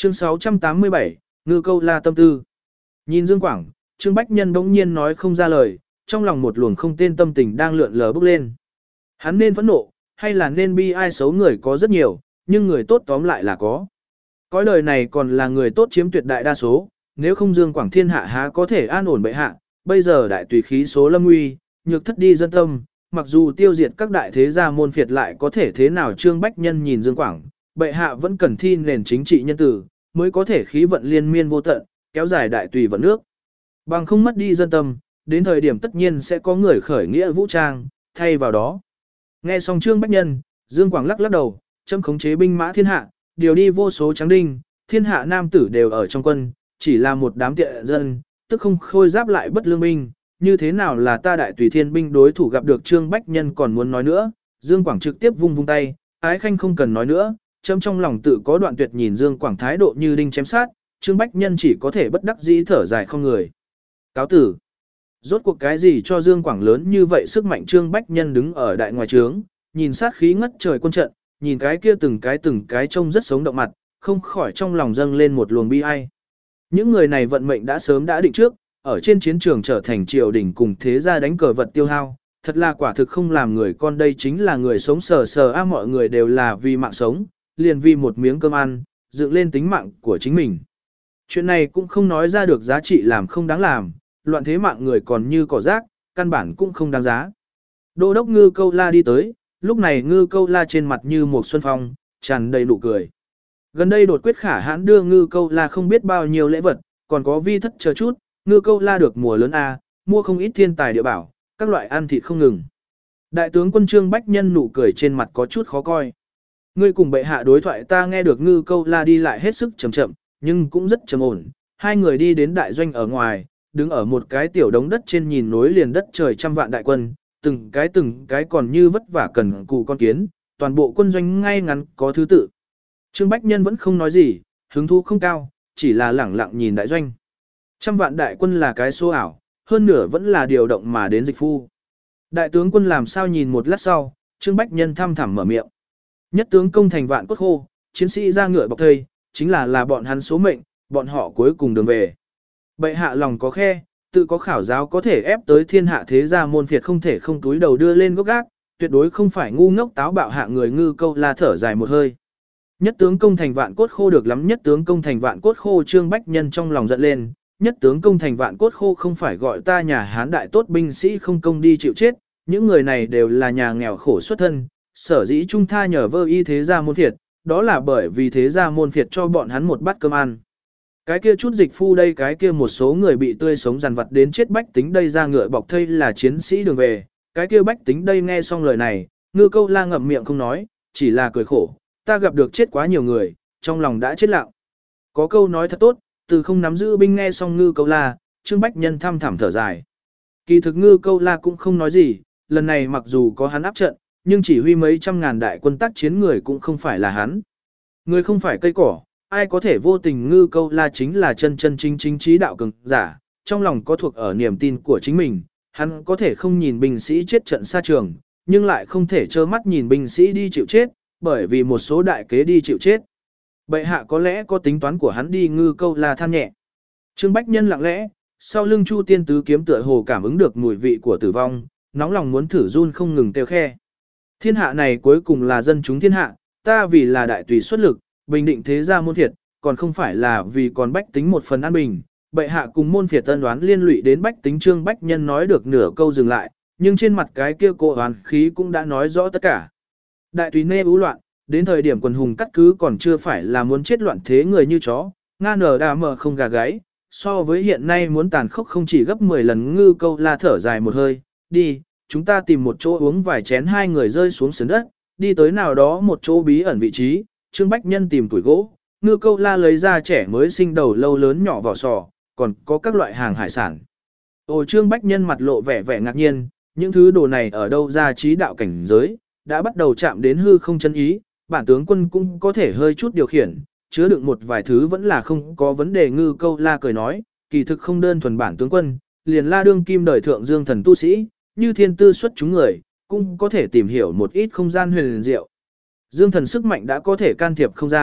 Chương 687, Ngư Câu La tâm tư. Nhìn Dương Quảng, Trương Bách Nhân bỗng nhiên nói không ra lời, trong lòng một luồng không tên tâm tình đang lượn lờ bốc lên. Hắn nên phẫn nộ, hay là nên bi ai xấu người có rất nhiều, nhưng người tốt tóm lại là có. Cõi đời này còn là người tốt chiếm tuyệt đại đa số, nếu không Dương Quảng thiên hạ há có thể an ổn bệ hạ, bây giờ đại tùy khí số lâm nguy, nhược thất đi dân tâm, mặc dù tiêu diệt các đại thế gia môn phiệt lại có thể thế nào. Trương Bách Nhân nhìn Dương Quảng, bệ hạ vẫn cần thi nền chính trị nhân tử, mới có thể khí vận liên miên vô tận, kéo dài đại tùy vận nước. Bằng không mất đi dân tâm, đến thời điểm tất nhiên sẽ có người khởi nghĩa vũ trang, thay vào đó. Nghe xong Trương Bách Nhân, Dương Quảng lắc lắc đầu, châm khống chế binh mã thiên hạ, điều đi vô số tráng đinh, thiên hạ nam tử đều ở trong quân, chỉ là một đám tiện dân, tức không khôi giáp lại bất lương binh, như thế nào là ta đại tùy thiên binh đối thủ. Gặp được Trương Bách Nhân còn muốn nói nữa, Dương Quảng trực tiếp vung vung tay, ái khanh không cần nói nữa, châm trong lòng tự có đoạn tuyệt. Nhìn Dương Quảng thái độ như đinh chém sát, Trương Bách Nhân chỉ có thể bất đắc dĩ thở dài không người. Cáo tử. Rốt cuộc cái gì cho Dương Quảng lớn như vậy sức mạnh? Trương Bách Nhân đứng ở đại ngoài trướng, nhìn sát khí ngất trời quân trận, nhìn cái kia từng cái trông rất sống động mặt, không khỏi trong lòng dâng lên một luồng bi ai. Những người này vận mệnh đã sớm đã định trước, ở trên chiến trường trở thành triều đình cùng thế gia đánh cờ vật tiêu hao, thật là quả thực không làm người con. Đây chính là người sống sờ sờ mọi người đều là vì mạng sống, liền vì một miếng cơm ăn, dựng lên tính mạng của chính mình. Chuyện này cũng không nói ra được giá trị làm không đáng làm, loạn thế mạng người còn như cỏ rác, căn bản cũng không đáng giá. Đô đốc Ngư Câu La đi tới, lúc này Ngư Câu La trên mặt như một xuân phong, tràn đầy nụ cười. Gần đây đột quyết khả hãn đưa Ngư Câu La không biết bao nhiêu lễ vật, còn có vi thất chờ chút, Ngư Câu La được mùa lớn mua không ít thiên tài địa bảo, các loại ăn thịt không ngừng. Đại tướng quân Trương Bách Nhân nụ cười trên mặt có chút khó coi. Ngươi cùng bệ hạ đối thoại ta nghe được. Ngư Câu La đi lại hết sức chậm chậm, nhưng cũng rất trầm ổn. Hai người đi đến đại doanh ở ngoài, đứng ở một cái tiểu đống đất trên nhìn nối liền đất trời trăm vạn đại quân, từng cái còn như vất vả cần cù con kiến, toàn bộ quân doanh ngay ngắn có thứ tự. Trương Bách Nhân vẫn không nói gì, hứng thú không cao, chỉ là lẳng lặng nhìn đại doanh. Trăm vạn đại quân là cái số ảo, hơn nửa vẫn là điều động mà đến dịch phu. Đại tướng quân làm sao? Nhìn một lát sau, Trương Bách Nhân thăm thẳm mở miệng. Nhất tướng công thành vạn cốt khô, chiến sĩ ra ngựa bọc thây, chính là bọn hắn số mệnh, bọn họ cuối cùng đường về. Bệ hạ lòng có khe, tự có khảo giáo, có thể ép tới thiên hạ thế gia môn phiệt không thể không túi đầu đưa lên gốc gác, tuyệt đối không phải ngu ngốc táo bạo hạ người. Ngư Câu La thở dài một hơi. Nhất tướng công thành vạn cốt khô được lắm, nhất tướng công thành vạn cốt khô. Trương Bách Nhân trong lòng giận lên, nhất tướng công thành vạn cốt khô không phải gọi ta nhà Hán đại tốt binh sĩ không công đi chịu chết, những người này đều là nhà nghèo khổ xuất thân, sở dĩ trung tha nhờ vơ y thế gia môn phiệt, đó là bởi vì thế gia môn phiệt cho bọn hắn một bát cơm ăn. Cái kia chút dịch phu đây, cái kia một số người bị tươi sống dằn vặt đến chết bách tính đây ra ngựa bọc thây là chiến sĩ đường về. Cái kia bách tính đây nghe xong lời này, Ngư Câu La ngậm miệng không nói, chỉ là cười khổ, ta gặp được chết quá nhiều người, trong lòng đã chết lặng. Có câu nói thật tốt, từ không nắm giữ binh. Nghe xong Ngư Câu La, Trương Bách Nhân thăm thẳm thở dài. Kỳ thực Ngư Câu La cũng không nói gì, lần này mặc dù có hắn áp trận, nhưng chỉ huy mấy trăm ngàn đại quân tác chiến người cũng không phải là hắn. Người không phải cây cỏ, ai có thể vô tình. Ngư Câu La chính là chân chính trí đạo cường giả, trong lòng có thuộc ở niềm tin của chính mình, hắn có thể không nhìn binh sĩ chết trận xa trường, nhưng lại không thể trơ mắt nhìn binh sĩ đi chịu chết, bởi vì một số đại kế đi chịu chết. Bệ hạ có lẽ có tính toán của hắn đi. Ngư Câu La than nhẹ. Trương Bách Nhân lặng lẽ, sau lưng Chu Tiên Tứ Kiếm tựa hồ cảm ứng được mùi vị của tử vong, nóng lòng muốn thử run không ngừng kêu khe. Thiên hạ này cuối cùng là dân chúng thiên hạ, ta vì là đại tùy xuất lực, bình định thế gia môn phiệt, còn không phải là vì còn bách tính một phần an bình. Bệ hạ cùng môn phiệt tân đoán liên lụy đến bách tính. Trương Bách Nhân nói được nửa câu dừng lại, nhưng trên mặt cái kia cỗ oán khí cũng đã nói rõ tất cả. Đại tùy nê ú loạn, đến thời điểm quần hùng cắt cứ còn chưa phải là muốn chết loạn thế người như chó, nga nở đà mờ không gà gáy, so với hiện nay muốn tàn khốc không chỉ gấp 10 lần. Ngư Câu La thở dài một hơi, đi, chúng ta tìm một chỗ uống vài chén. Hai người rơi xuống sườn đất, đi tới nào đó một chỗ bí ẩn vị trí. Trương Bách Nhân tìm tuổi gỗ, Ngư Câu La lấy ra trẻ mới sinh đầu lâu lớn nhỏ vỏ sò, còn có các loại hàng hải sản. Ồ, Trương Bách Nhân mặt lộ vẻ ngạc nhiên, những thứ đồ này ở đâu ra? Trí đạo cảnh giới, đã bắt đầu chạm đến hư không chân ý, bản tướng quân cũng có thể hơi chút điều khiển, chứa đựng một vài thứ vẫn là không có vấn đề. Ngư Câu La cười nói, kỳ thực không đơn thuần bản tướng quân, liền La đương kim đời thượng dương thần tu sĩ, như thiên tư xuất chúng người, cũng có thể tìm hiểu một ít không gian huyền diệu. Dương thần sức mạnh đã có thể can thiệp không gian,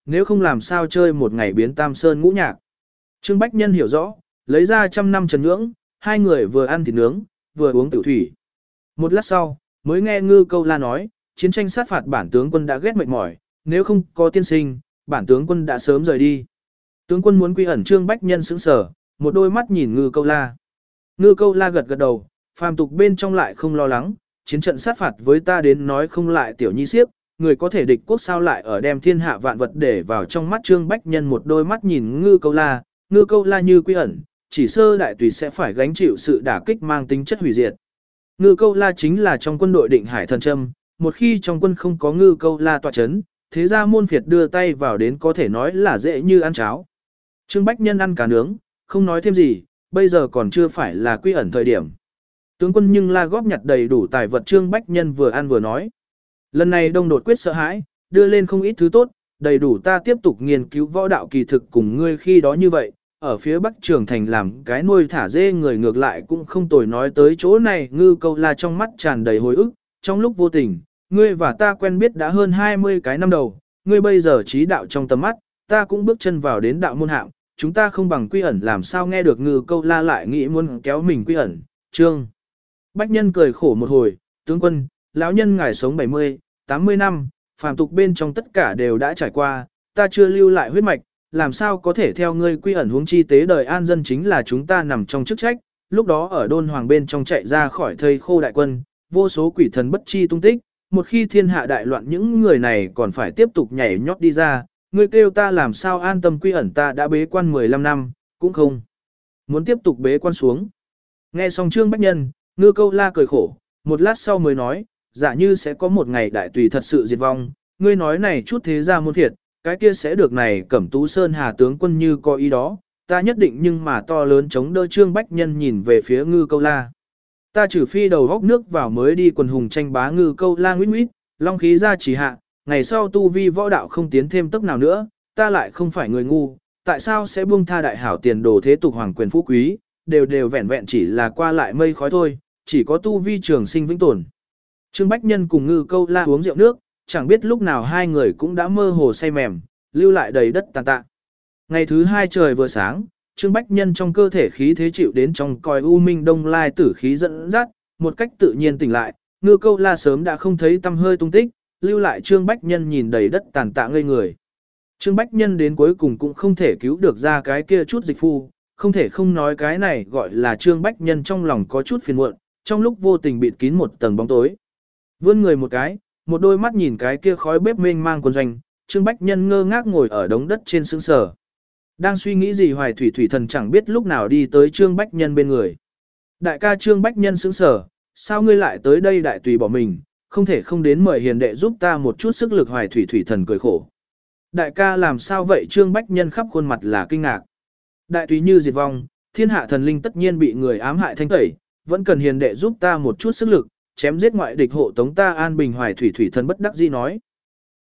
nếu không làm sao chơi một ngày biến tam sơn ngũ nhạc. Trương Bách Nhân hiểu rõ, lấy ra 100 năm trần nhưỡng, hai người vừa ăn thịt nướng, vừa uống tiểu thủy. Một lát sau, mới nghe Ngư Câu La nói, chiến tranh sát phạt bản tướng quân đã ghét mệt mỏi, nếu không có tiên sinh, bản tướng quân đã sớm rời đi. Tướng quân muốn quy ẩn. Trương Bách Nhân sững sờ, một đôi mắt nhìn Ngư Câu La. Ngư Câu La gật gật đầu, phàm tục bên trong lại không lo lắng, chiến trận sát phạt với ta đến nói không lại tiểu nhi xiếc, người có thể địch quốc sao lại ở đem thiên hạ vạn vật để vào trong mắt. Trương Bách Nhân một đôi mắt nhìn Ngư Câu La như quy ẩn, chỉ sơ đại tùy sẽ phải gánh chịu sự đả kích mang tính chất hủy diệt. Ngư Câu La chính là trong quân đội Định Hải Thần Trâm, một khi trong quân không có Ngư Câu La tọa chấn, thế ra môn phiệt đưa tay vào đến có thể nói là dễ như ăn cháo. Trương Bách Nhân ăn cá nướng, không nói thêm gì, bây giờ còn chưa phải là quy ẩn thời điểm. Tướng quân nhưng La góp nhặt đầy đủ tài vật. Trương Bách Nhân vừa ăn vừa nói. Lần này Đông đột quyết sợ hãi, đưa lên không ít thứ tốt, đầy đủ ta tiếp tục nghiên cứu võ đạo kỳ thực cùng ngươi khi đó như vậy, ở phía Bắc Trường Thành làm cái nuôi thả dê người ngược lại cũng không tồi. Nói tới chỗ này, Ngư Câu La trong mắt tràn đầy hồi ức, trong lúc vô tình, ngươi và ta quen biết đã hơn 20 cái năm đầu, ngươi bây giờ trí đạo trong tầm mắt, ta cũng bước chân vào đến đạo môn hạng, chúng ta không bằng quy ẩn. Làm sao nghe được Ngư Câu La lại nghĩ muốn kéo mình quy ẩn. Trương Bách Nhân cười khổ một hồi, tướng quân, lão nhân ngài sống 70, 80 năm, phàm tục bên trong tất cả đều đã trải qua, ta chưa lưu lại huyết mạch, làm sao có thể theo ngươi quy ẩn. Huống chi tế đời an dân chính là chúng ta nằm trong chức trách, lúc đó ở Đôn Hoàng bên trong chạy ra khỏi thây khô đại quân, vô số quỷ thần bất chi tung tích, một khi thiên hạ đại loạn những người này còn phải tiếp tục nhảy nhót đi ra, ngươi kêu ta làm sao an tâm quy ẩn. Ta đã bế quan 15 năm, cũng không muốn tiếp tục bế quan xuống. Nghe xong Trương Bách Nhân, Ngư Câu La cười khổ, một lát sau mới nói, giả như sẽ có một ngày đại tùy thật sự diệt vong, ngươi nói này chút thế ra môn thiệt, cái kia sẽ được này Cẩm Tú Sơn Hà tướng quân như có ý đó, ta nhất định nhưng mà to lớn chống đỡ. Trương Bách Nhân nhìn về phía Ngư Câu La. Ta trừ phi đầu góc nước vào mới đi quần hùng tranh bá. Ngư Câu La nguyết nguyết, long khí ra chỉ hạ, ngày sau tu vi võ đạo không tiến thêm tốc nào nữa, ta lại không phải người ngu, tại sao sẽ buông tha đại hảo tiền đồ thế tục hoàng quyền phú quý, đều vẹn vẹn chỉ là qua lại mây khói thôi, chỉ có tu vi trường sinh vĩnh tồn. Trương Bách Nhân cùng Ngư Câu La uống rượu nước, chẳng biết lúc nào hai người cũng đã mơ hồ say mềm, lưu lại đầy đất tàn tạ. Ngày thứ hai trời vừa sáng, Trương Bách Nhân trong cơ thể khí thế chịu đến trong còi u minh đông lai tử khí dẫn dắt, một cách tự nhiên tỉnh lại. Ngư Câu La sớm đã không thấy tăm hơi tung tích, lưu lại Trương Bách Nhân nhìn đầy đất tàn tạ ngây người. Trương Bách Nhân đến cuối cùng cũng không thể cứu được ra cái kia chút dịch phu, không thể không nói cái này gọi là Trương Bách Nhân trong lòng có chút phiền muộn, trong lúc vô tình bịt kín một tầng bóng tối. Vươn người một cái, một đôi mắt nhìn cái kia khói bếp mênh mang quần doanh, Trương Bách Nhân ngơ ngác ngồi ở đống đất trên sững sờ. Đang suy nghĩ gì Hoài Thủy Thủy Thần chẳng biết lúc nào đi tới Trương Bách Nhân bên người. Đại ca. Trương Bách Nhân sững sờ, sao ngươi lại tới đây? Đại tùy bỏ mình, không thể không đến mời hiền đệ giúp ta một chút sức lực. Hoài Thủy Thần cười khổ. Đại ca làm sao vậy? Trương Bách Nhân khắp khuôn mặt là kinh ngạc. Đại tùy như diệt vong, thiên hạ thần linh tất nhiên bị người ám hại thanh tẩy, vẫn cần hiền đệ giúp ta một chút sức lực, chém giết ngoại địch hộ tống ta an bình. Hoài Thủy Thần bất đắc dĩ nói.